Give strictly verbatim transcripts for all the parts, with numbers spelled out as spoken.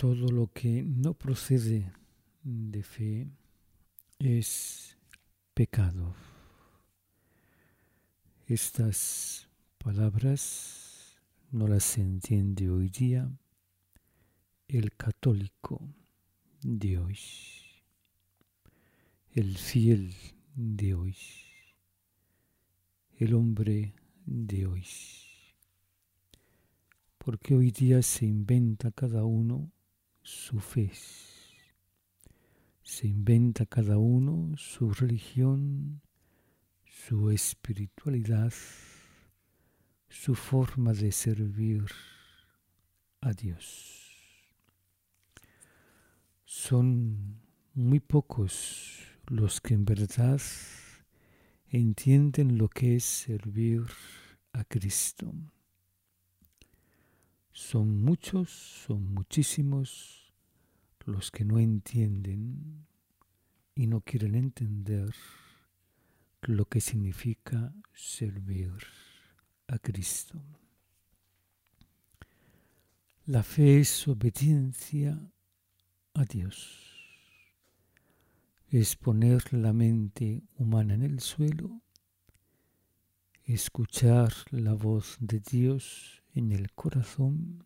todo lo que no procede de fe es pecado. Estas palabras no las entiende hoy día el católico de hoy, el fiel de hoy, el hombre de hoy. Porque hoy día se inventa cada uno su fe, se inventa cada uno su religión, su espiritualidad, su forma de servir a Dios. Son muy pocos los que en verdad entienden lo que es servir a Cristo. Son muchos, son muchísimos los que no entienden y no quieren entender lo que significa servir a Cristo. La fe es obediencia a Dios. Es poner la mente humana en el suelo, escuchar la voz de Dios en el corazón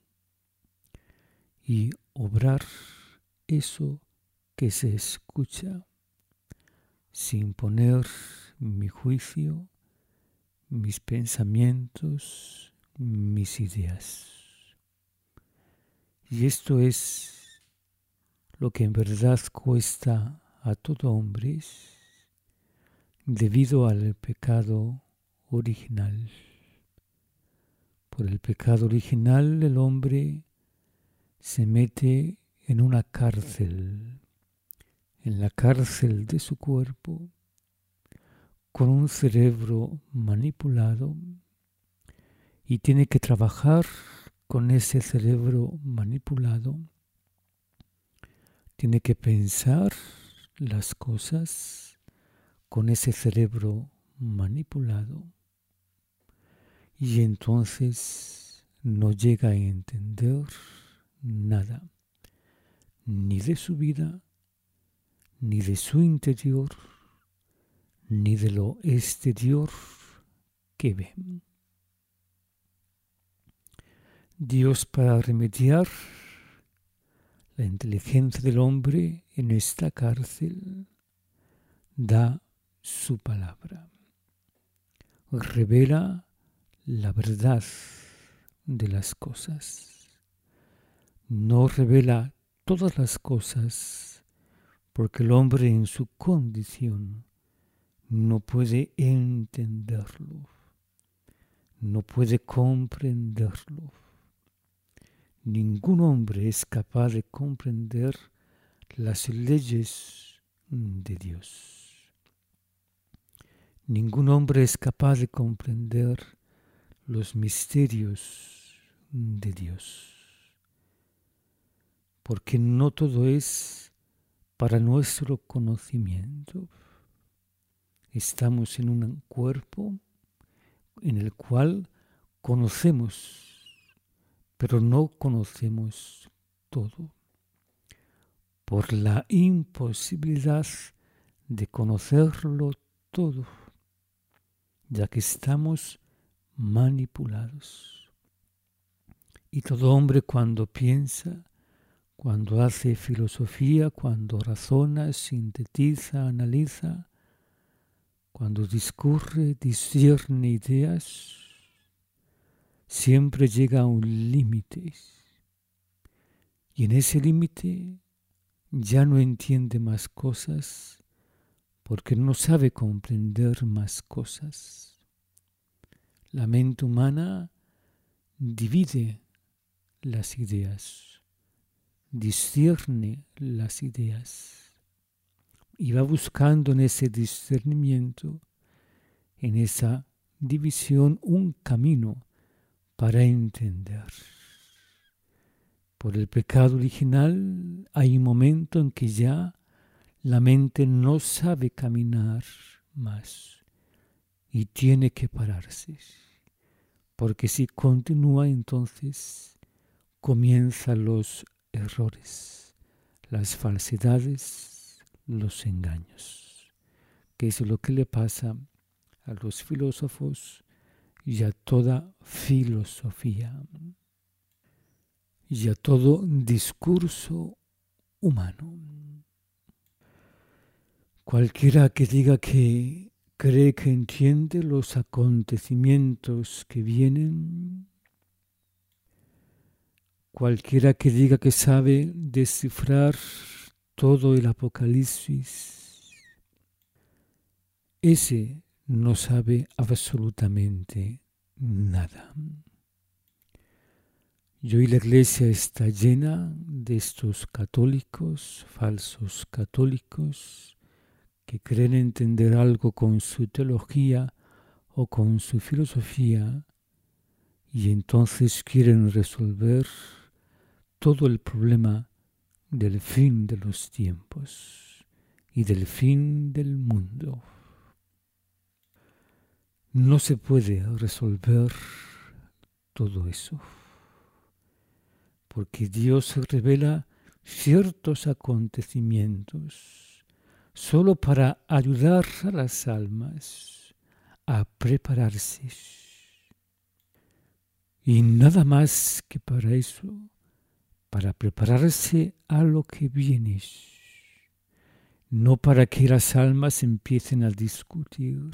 y obrar eso que se escucha sin poner mi juicio, mis pensamientos, mis ideas. Y esto es lo que en verdad cuesta a todo hombre debido al pecado original. Por el pecado original el hombre se mete en una cárcel, en la cárcel de su cuerpo, con un cerebro manipulado y tiene que trabajar con ese cerebro manipulado. Tiene que pensar las cosas con ese cerebro manipulado y entonces no llega a entender nada, ni de su vida, ni de su interior, ni de lo exterior que ve. Dios, para remediar la inteligencia del hombre en esta cárcel, da su palabra. Revela la verdad de las cosas. No revela todas las cosas porque el hombre en su condición no puede entenderlo, no puede comprenderlo. Ningún hombre es capaz de comprender las leyes de Dios. Ningún hombre es capaz de comprender los misterios de Dios. Porque no todo es para nuestro conocimiento. Estamos en un cuerpo en el cual conocemos, pero no conocemos todo, por la imposibilidad de conocerlo todo, ya que estamos manipulados. Y todo hombre cuando piensa, cuando hace filosofía, cuando razona, sintetiza, analiza, cuando discurre, discierne ideas, siempre llega a un límite. Y en ese límite ya no entiende más cosas porque no sabe comprender más cosas. La mente humana divide las ideas, discierne las ideas y va buscando en ese discernimiento, en esa división, un camino para entender. Por el pecado original hay un momento en que ya la mente no sabe caminar más y tiene que pararse, porque si continúa entonces comienzan los errores, las falsedades, los engaños, que es lo que le pasa a los filósofos y a toda filosofía y a todo discurso humano. Cualquiera que diga que cree que entiende los acontecimientos que vienen, cualquiera que diga que sabe descifrar todo el Apocalipsis, ese no sabe absolutamente nada. Y hoy la Iglesia está llena de estos católicos, falsos católicos, que creen entender algo con su teología o con su filosofía y entonces quieren resolver todo el problema del fin de los tiempos y del fin del mundo. No se puede resolver todo eso, porque Dios revela ciertos acontecimientos solo para ayudar a las almas a prepararse. Y nada más que para eso, para prepararse a lo que viene, no para que las almas empiecen a discutir,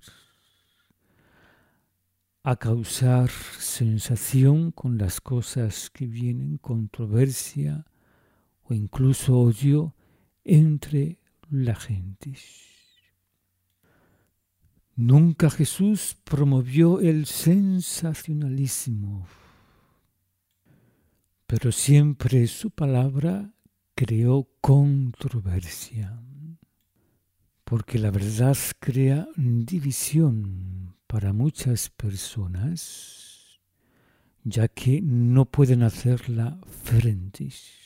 a causar sensación con las cosas que vienen, controversia o incluso odio entre la gente. Nunca Jesús promovió el sensacionalismo, pero siempre su palabra creó controversia, porque la verdad crea división para muchas personas, ya que no pueden hacerla frente.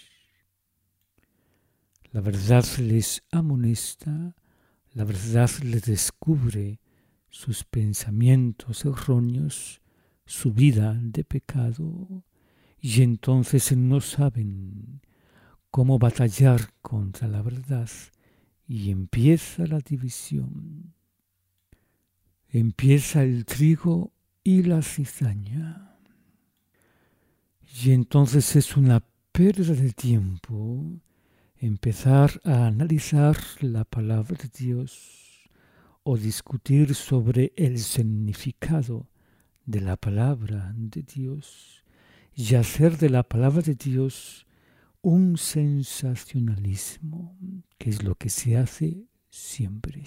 La verdad les amonesta, la verdad les descubre sus pensamientos erróneos, su vida de pecado, y entonces no saben cómo batallar contra la verdad, y empieza la división. Empieza el trigo y la cizaña. Y entonces es una pérdida de tiempo empezar a analizar la palabra de Dios o discutir sobre el significado de la palabra de Dios y hacer de la palabra de Dios un sensacionalismo, que es lo que se hace siempre.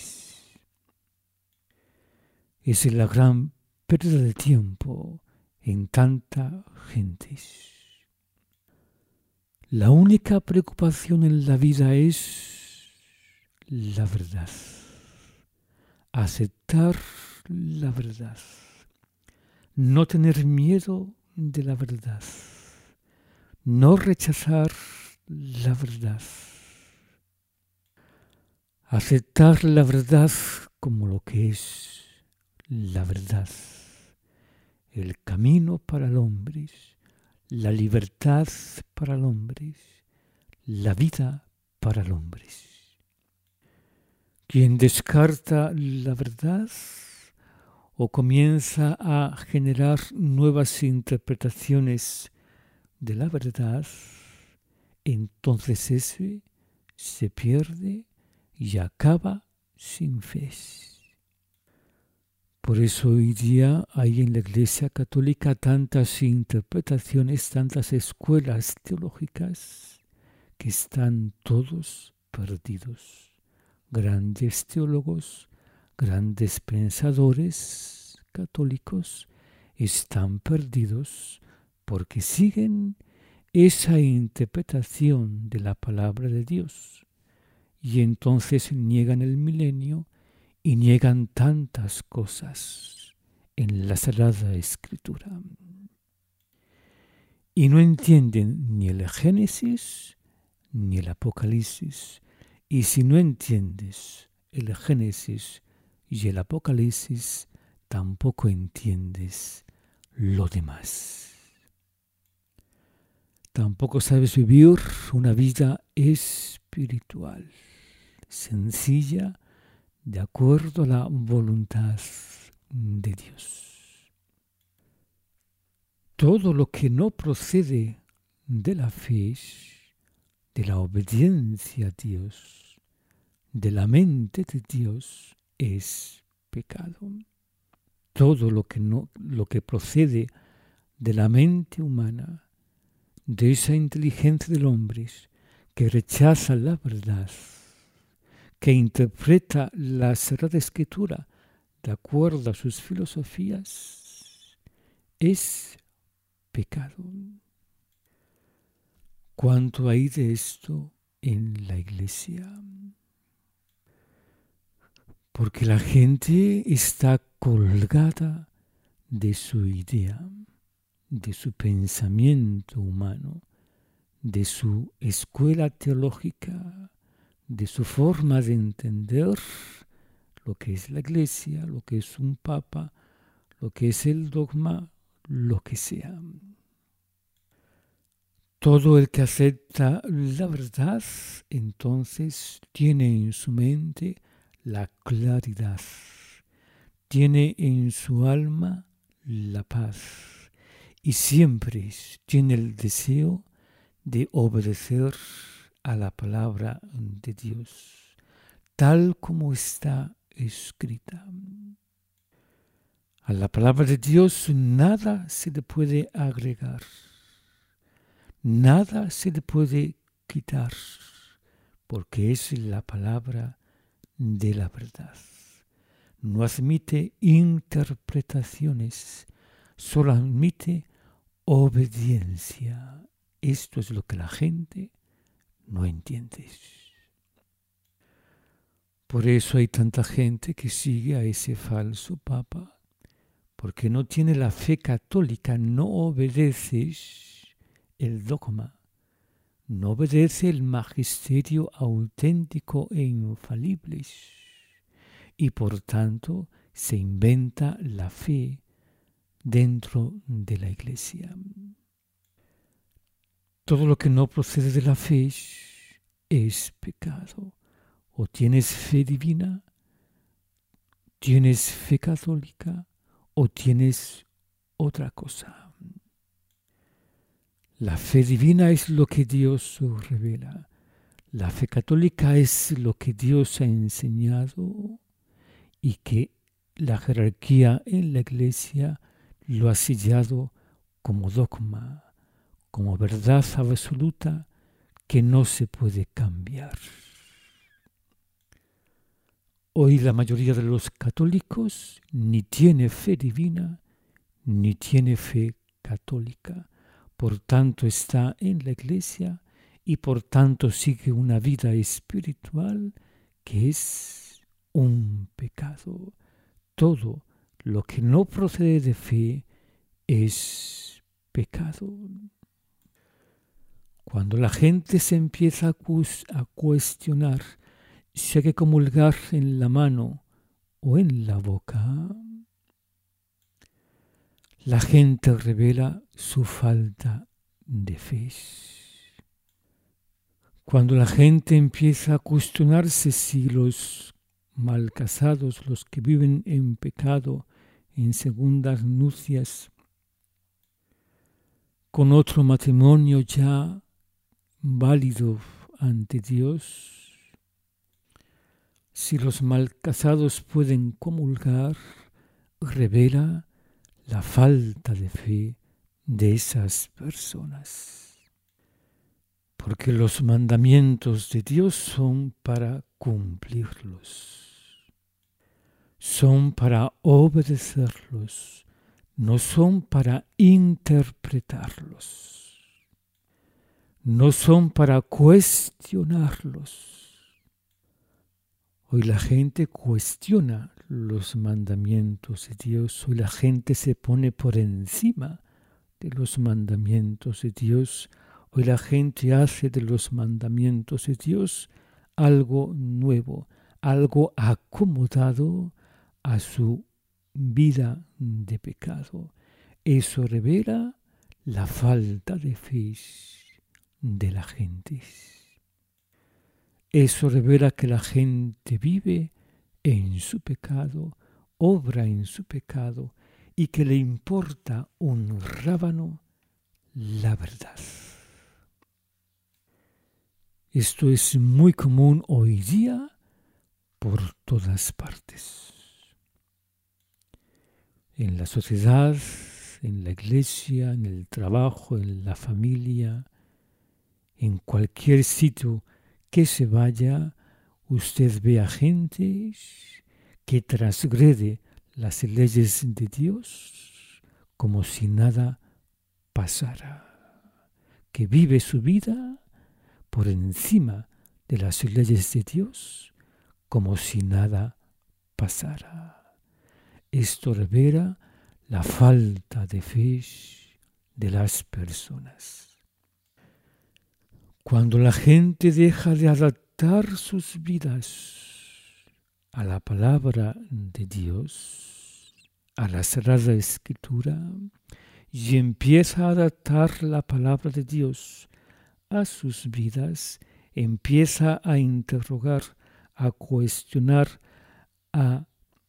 Es la gran pérdida de tiempo en tanta gente. La única preocupación en la vida es la verdad, aceptar la verdad, no tener miedo de la verdad, no rechazar la verdad, aceptar la verdad como lo que es la verdad, el camino para el hombre, la libertad para el hombre, la vida para el hombre. Quien descarta la verdad o comienza a generar nuevas interpretaciones de la verdad, entonces ese se pierde y acaba sin fe. Por eso hoy día hay en la Iglesia Católica tantas interpretaciones, tantas escuelas teológicas que están todos perdidos. Grandes teólogos, grandes pensadores católicos están perdidos porque siguen esa interpretación de la palabra de Dios y entonces niegan el milenio y niegan tantas cosas en la Sagrada Escritura. Y no entienden ni el Génesis ni el Apocalipsis. Y si no entiendes el Génesis y el Apocalipsis, tampoco entiendes lo demás. Tampoco sabes vivir una vida espiritual, sencilla, de acuerdo a la voluntad de Dios. Todo lo que no procede de la fe, de la obediencia a Dios, de la mente de Dios, es pecado. Todo lo que no, lo que procede de la mente humana, de esa inteligencia del hombre que rechaza la verdad, que interpreta la Sagrada Escritura de acuerdo a sus filosofías, es pecado. ¿Cuánto hay de esto en la Iglesia? Porque la gente está colgada de su idea, de su pensamiento humano, de su escuela teológica, de su forma de entender lo que es la Iglesia, lo que es un papa, lo que es el dogma, lo que sea. Todo el que acepta la verdad, entonces tiene en su mente la claridad, tiene en su alma la paz y siempre tiene el deseo de obedecer a la palabra de Dios, tal como está escrita. A la palabra de Dios nada se le puede agregar, nada se le puede quitar, porque es la palabra de la verdad. No admite interpretaciones, solo admite obediencia. Esto es lo que la gente no entiende. Por eso hay tanta gente que sigue a ese falso papa, porque no tiene la fe católica, no obedece el dogma, no obedece el magisterio auténtico e infalible, y por tanto se inventa la fe dentro de la Iglesia. Todo lo que no procede de la fe es pecado. O tienes fe divina, tienes fe católica, o tienes otra cosa. La fe divina es lo que Dios revela. La fe católica es lo que Dios ha enseñado y que la jerarquía en la Iglesia lo ha sellado como dogma, como verdad absoluta que no se puede cambiar. Hoy la mayoría de los católicos ni tiene fe divina ni tiene fe católica. Por tanto está en la Iglesia y por tanto sigue una vida espiritual que es un pecado. Todo lo que no procede de fe es pecado. Cuando la gente se empieza a, cu- a cuestionar si hay que comulgar en la mano o en la boca, la gente revela su falta de fe. Cuando la gente empieza a cuestionarse si los mal casados, los que viven en pecado, en segundas nupcias, con otro matrimonio ya válido ante Dios, si los mal casados pueden comulgar, revela la falta de fe de esas personas. Porque los mandamientos de Dios son para cumplirlos, son para obedecerlos, no son para interpretarlos, no son para cuestionarlos. Hoy la gente cuestiona los mandamientos de Dios, hoy la gente se pone por encima de los mandamientos de Dios, hoy la gente hace de los mandamientos de Dios algo nuevo, algo acomodado a su vida de pecado. Eso revela la falta de fe de la gente. Eso revela que la gente vive en su pecado, obra en su pecado y que le importa un rábano la verdad. Esto es muy común hoy día por todas partes. En la sociedad, en la iglesia, en el trabajo, en la familia, en cualquier sitio que se vaya, usted ve a gente que transgrede las leyes de Dios como si nada pasara, que vive su vida por encima de las leyes de Dios como si nada pasara. Esto revela la falta de fe de las personas. Cuando la gente deja de adaptar sus vidas a la palabra de Dios, a la Sagrada Escritura, y empieza a adaptar la palabra de Dios a sus vidas, empieza a interrogar, a cuestionar, a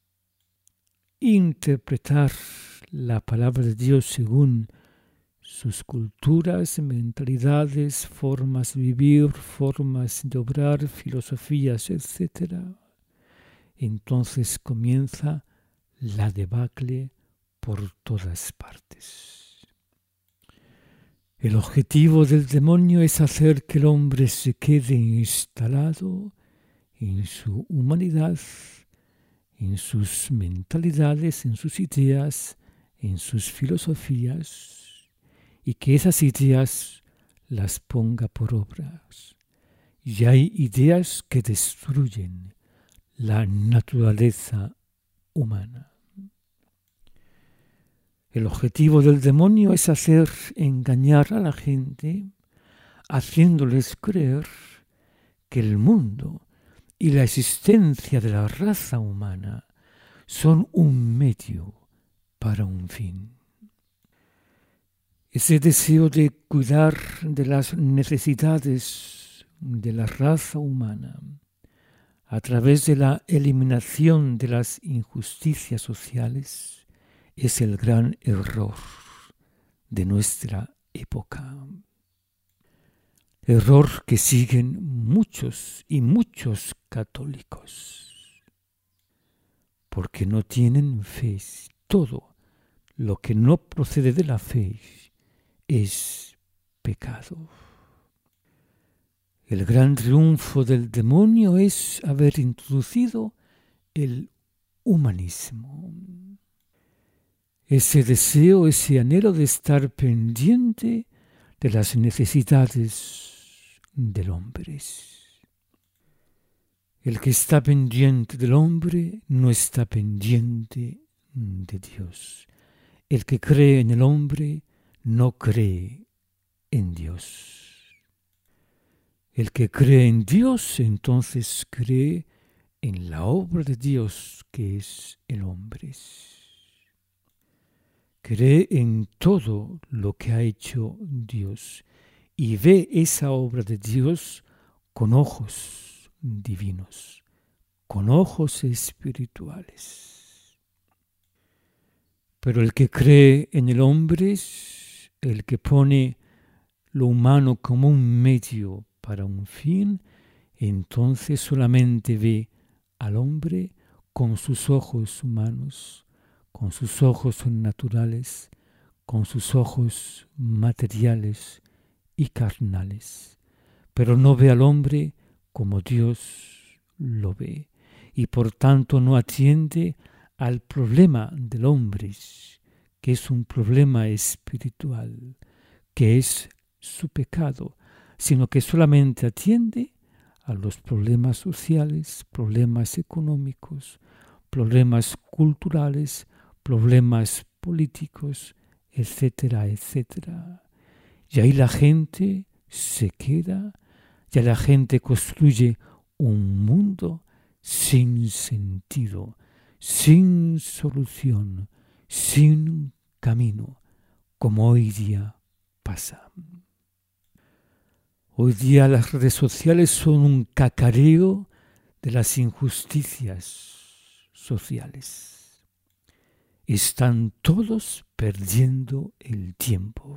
interpretar la palabra de Dios según sus culturas, mentalidades, formas de vivir, formas de obrar, filosofías, etcétera. Entonces comienza la debacle por todas partes. El objetivo del demonio es hacer que el hombre se quede instalado en su humanidad, en sus mentalidades, en sus ideas, en sus filosofías, y que esas ideas las ponga por obras. Y hay ideas que destruyen la naturaleza humana. El objetivo del demonio es hacer engañar a la gente, haciéndoles creer que el mundo y la existencia de la raza humana son un medio para un fin. Ese deseo de cuidar de las necesidades de la raza humana a través de la eliminación de las injusticias sociales es el gran error de nuestra época. Error que siguen muchos y muchos católicos, porque no tienen fe. Todo lo que no procede de la fe es pecado. El gran triunfo del demonio es haber introducido el humanismo. Ese deseo, ese anhelo de estar pendiente de las necesidades del hombre. El que está pendiente del hombre no está pendiente de Dios. El que cree en el hombre no cree en Dios. El que cree en Dios, entonces cree en la obra de Dios que es el hombre. Cree en todo lo que ha hecho Dios y ve esa obra de Dios con ojos divinos, con ojos espirituales. Pero el que cree en el hombre, el que pone lo humano como un medio para un fin, entonces solamente ve al hombre con sus ojos humanos, con sus ojos naturales, con sus ojos materiales y carnales, pero no ve al hombre como Dios lo ve, y por tanto no atiende al problema del hombre, que es un problema espiritual, que es su pecado, sino que solamente atiende a los problemas sociales, problemas económicos, problemas culturales, problemas políticos, etcétera, etcétera. Y ahí la gente se queda, ya la gente construye un mundo sin sentido, sin solución, sin camino, como hoy día pasa. Hoy día las redes sociales son un cacareo de las injusticias sociales. Están todos perdiendo el tiempo.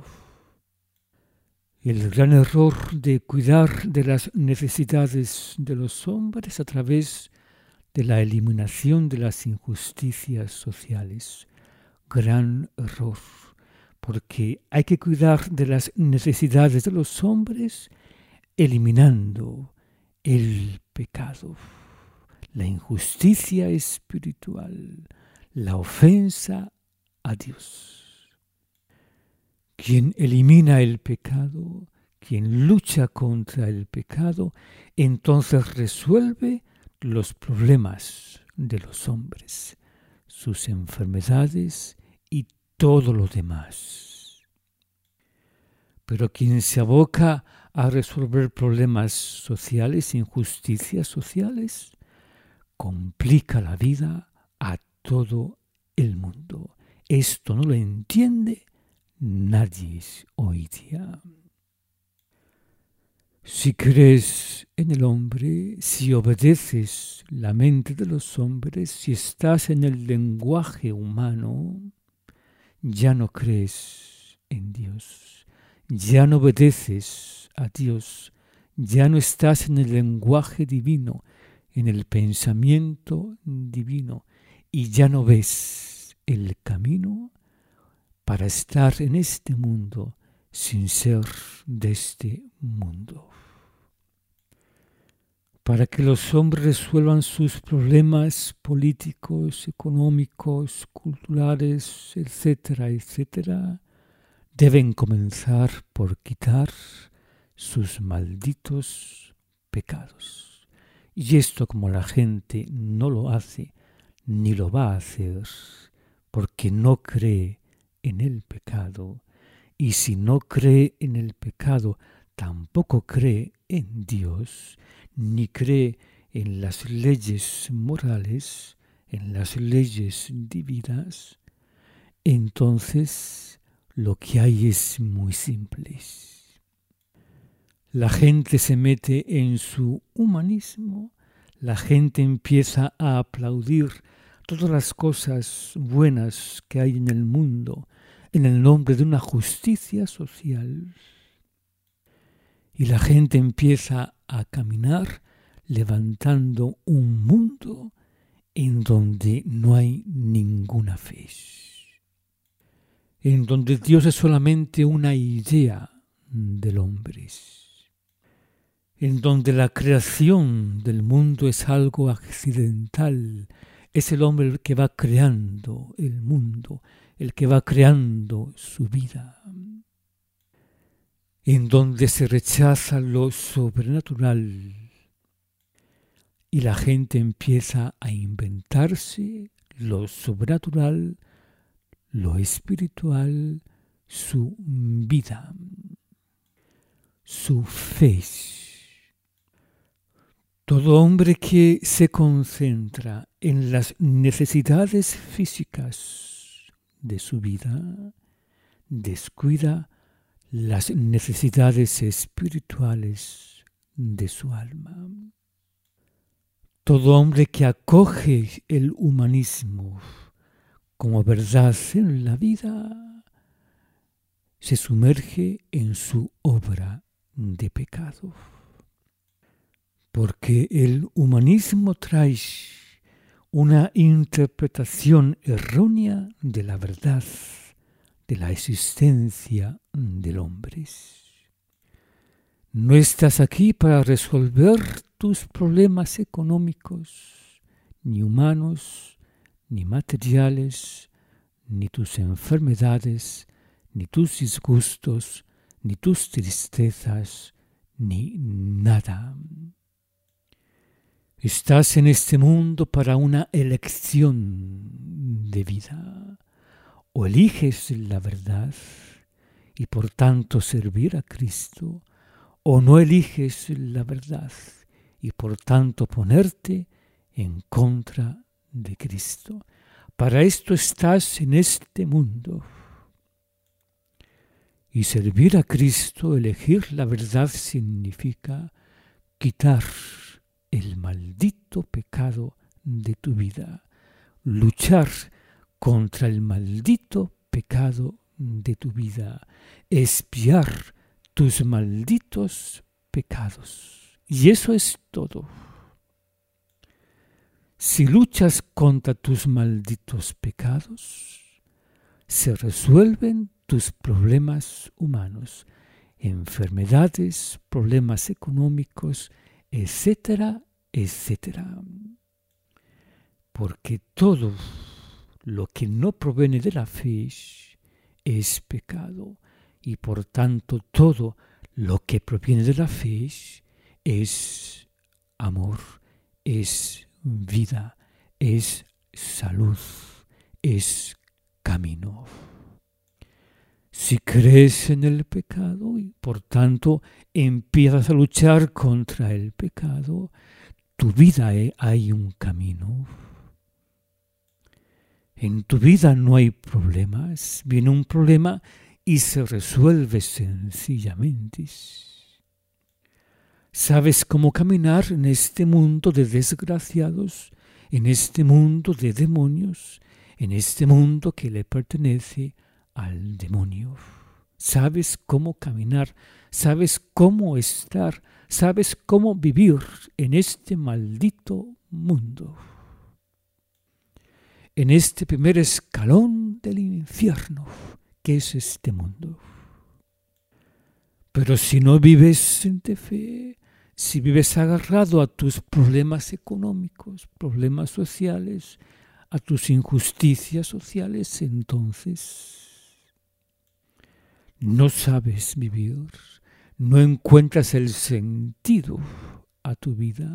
El gran error de cuidar de las necesidades de los hombres a través de la eliminación de las injusticias sociales. Gran error, porque hay que cuidar de las necesidades de los hombres eliminando el pecado, la injusticia espiritual, la ofensa a Dios. Quien elimina el pecado, quien lucha contra el pecado, entonces resuelve los problemas de los hombres, sus enfermedades y todo lo demás. Pero quien se aboca a resolver problemas sociales, injusticias sociales, complica la vida a todo el mundo. Esto no lo entiende nadie hoy día. Si crees en el hombre, si obedeces la mente de los hombres, si estás en el lenguaje humano, ya no crees en Dios, ya no obedeces a Dios, ya no estás en el lenguaje divino, en el pensamiento divino, y ya no ves el camino para estar en este mundo sin ser de este mundo. Para que los hombres resuelvan sus problemas políticos, económicos, culturales, etcétera, etcétera, deben comenzar por quitar sus malditos pecados. Y esto, como la gente no lo hace, ni lo va a hacer, porque no cree en el pecado, y si no cree en el pecado, tampoco cree en Dios, ni cree en las leyes morales, en las leyes divinas, entonces lo que hay es muy simple. La gente se mete en su humanismo, la gente empieza a aplaudir todas las cosas buenas que hay en el mundo en el nombre de una justicia social, y la gente empieza a caminar levantando un mundo en donde no hay ninguna fe, en donde Dios es solamente una idea del hombre, en donde la creación del mundo es algo accidental. Es el hombre el que va creando el mundo, el que va creando su vida, en donde se rechaza lo sobrenatural y la gente empieza a inventarse lo sobrenatural, lo espiritual, su vida, su fe. Todo hombre que se concentra en las necesidades físicas de su vida descuida las necesidades espirituales de su alma. Todo hombre que acoge el humanismo como verdad en la vida se sumerge en su obra de pecado. Porque el humanismo trae una interpretación errónea de la verdad, de la existencia del hombre. No estás aquí para resolver tus problemas económicos, ni humanos, ni materiales, ni tus enfermedades, ni tus disgustos, ni tus tristezas, ni nada. Estás en este mundo para una elección de vida. O eliges la verdad y por tanto servir a Cristo, o no eliges la verdad y por tanto ponerte en contra de Cristo. Para esto estás en este mundo. Y servir a Cristo, elegir la verdad, significa quitar el maldito pecado de tu vida, luchar contra el maldito pecado de tu vida, expiar tus malditos pecados. Y eso es todo. Si luchas contra tus malditos pecados, se resuelven tus problemas humanos, enfermedades, problemas económicos, etcétera, etcétera. Porque todo lo que no proviene de la fe es pecado, y por tanto todo lo que proviene de la fe es amor, es vida, es salud, es camino. Si crees en el pecado y por tanto empiezas a luchar contra el pecado, tu vida hay un camino. En tu vida no hay problemas, viene un problema y se resuelve sencillamente. Sabes cómo caminar en este mundo de desgraciados, en este mundo de demonios, en este mundo que le pertenece al demonio. Sabes cómo caminar, sabes cómo estar, sabes cómo vivir en este maldito mundo, en este primer escalón del infierno que es este mundo. Pero si no vives de fe, si vives agarrado a tus problemas económicos, problemas sociales, a tus injusticias sociales, entonces no sabes vivir, no encuentras el sentido a tu vida.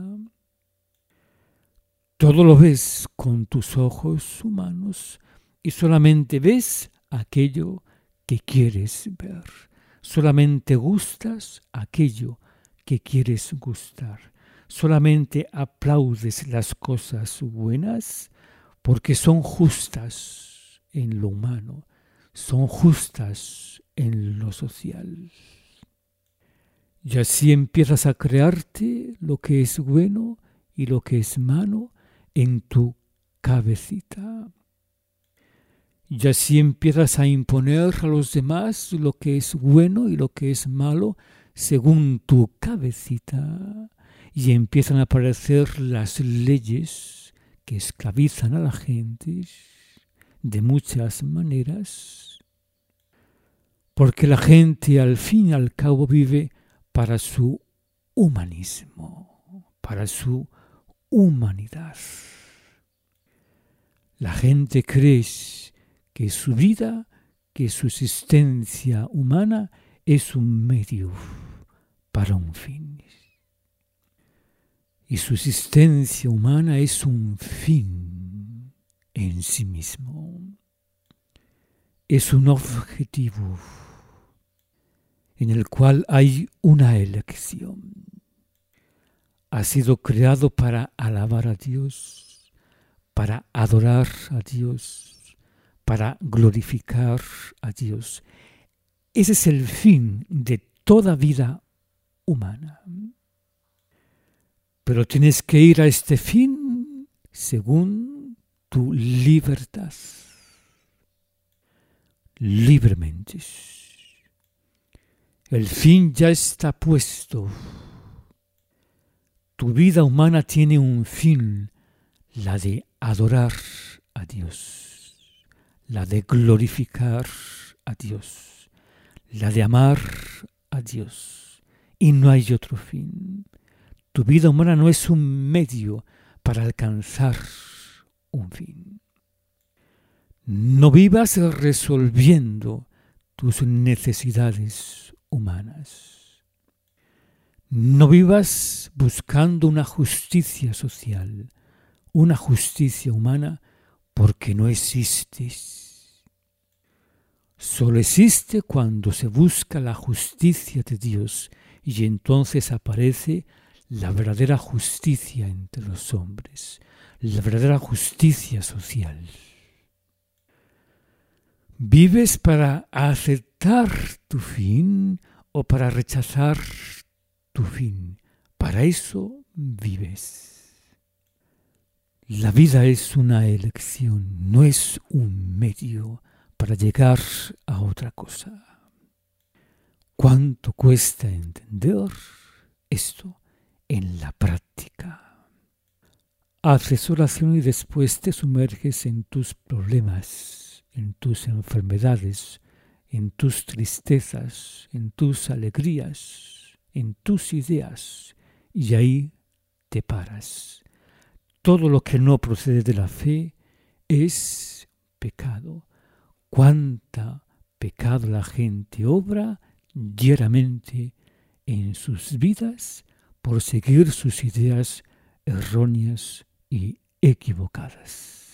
Todo lo ves con tus ojos humanos y solamente ves aquello que quieres ver. Solamente gustas aquello que quieres gustar. Solamente aplaudes las cosas buenas porque son justas en lo humano, son justas en lo social. Y así empiezas a crearte lo que es bueno y lo que es malo en tu cabecita. Y así empiezas a imponer a los demás lo que es bueno y lo que es malo según tu cabecita. Y empiezan a aparecer las leyes que esclavizan a la gente de muchas maneras. Porque la gente al fin y al cabo vive para su humanismo, para su humanidad. La gente cree que su vida, que su existencia humana es un medio para un fin. Y su existencia humana es un fin en sí mismo. Es un objetivo en el cual hay una elección. Ha sido creado para alabar a Dios, para adorar a Dios, para glorificar a Dios. Ese es el fin de toda vida humana. Pero tienes que ir a este fin según tu libertad, libremente. El fin ya está puesto. Tu vida humana tiene un fin, la de adorar a Dios, la de glorificar a Dios, la de amar a Dios. Y no hay otro fin. Tu vida humana no es un medio para alcanzar un fin. No vivas resolviendo tus necesidades humanas. No vivas buscando una justicia social, una justicia humana, porque no existe. Solo existe cuando se busca la justicia de Dios y entonces aparece la verdadera justicia entre los hombres, la verdadera justicia social. Vives para aceptar tu fin o para rechazar tu fin. Para eso vives. La vida es una elección, no es un medio para llegar a otra cosa. ¿Cuánto cuesta entender esto en la práctica? Haces oración y después te sumerges en tus problemas, en tus enfermedades, en tus tristezas, en tus alegrías, en tus ideas, y ahí te paras. Todo lo que no procede de la fe es pecado. Cuánta pecado la gente obra diariamente en sus vidas por seguir sus ideas erróneas y equivocadas.